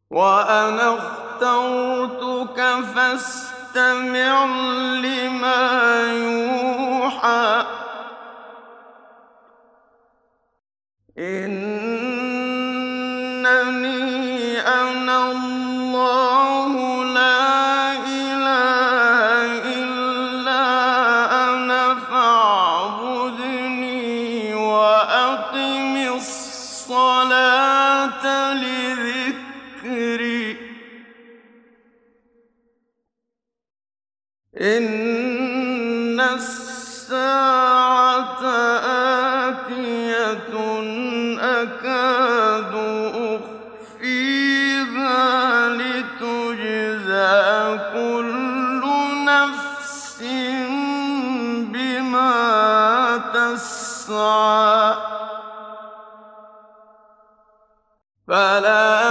وأنا اخترتك فاستمع لما يوحى إنني أنا الله لا إله إلا أنا فاعبدني وأقم الصلاة لذكري إن الساعة آتية أكاد أخفيها لتجزى كل نفس بما تسعى فلا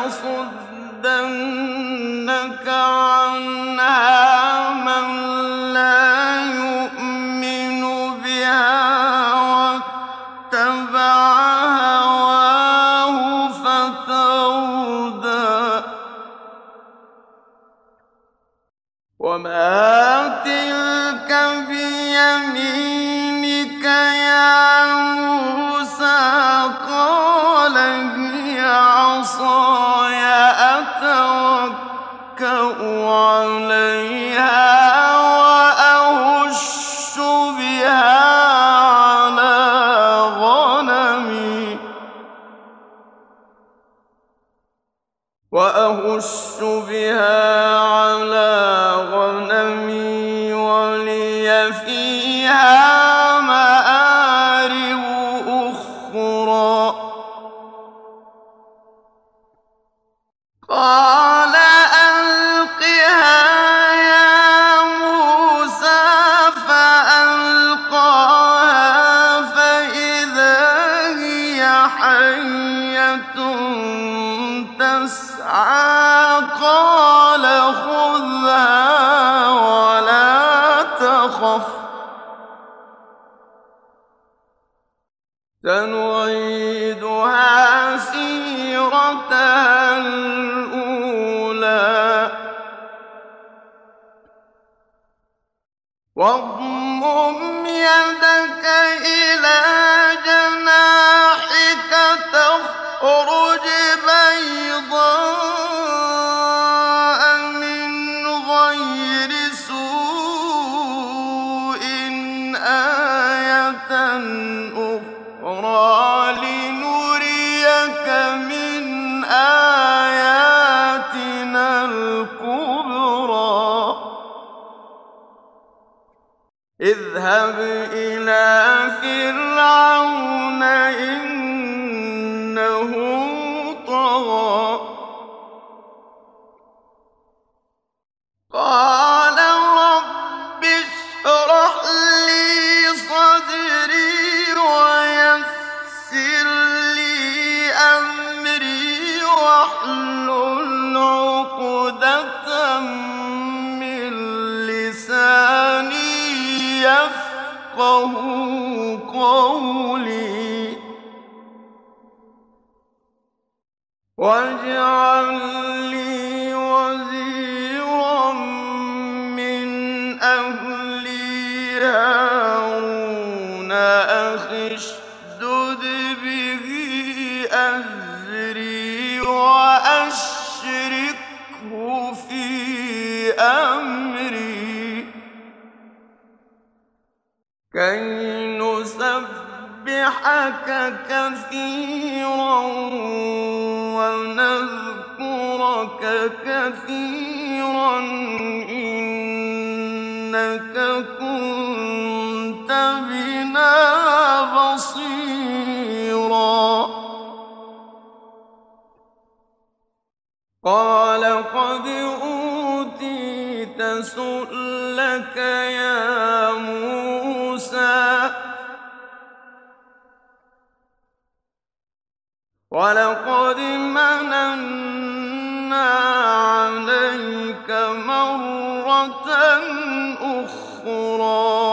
يصدنك عنها من لا يؤمن بها واتبع هواه فتردى وما تلك بيمينك يا موسى قال هي عصاي أتوكأ عليها وأهش بها على غنمي ولي فيها مآرب أخرى قال ألقها يا موسى فألقاها فإذا هي حية تسعى قال خذها ولا تخف سنعيدها سيرتها الأولى واضمم يدك إلى جناحك تخرج بيضاء من غير سوء آية أخرى لنريك من آياتنا الكبرى اذهب إلى فرعون إنه طغى قال رب اشرح لي صدري ويسر لي أمري واحلل عقدة من لساني يفقهوا قولي واجعل لي وزيرا من أهلي هارون أخي اشدد به أزري وأشركه في أمري كي نسبحك كثيرا ونذكرك كثيرا إنك كنت بنا بصيرا قال قد أوتيت سؤلك يا موسى ولقد مننا عليك مرة أخرى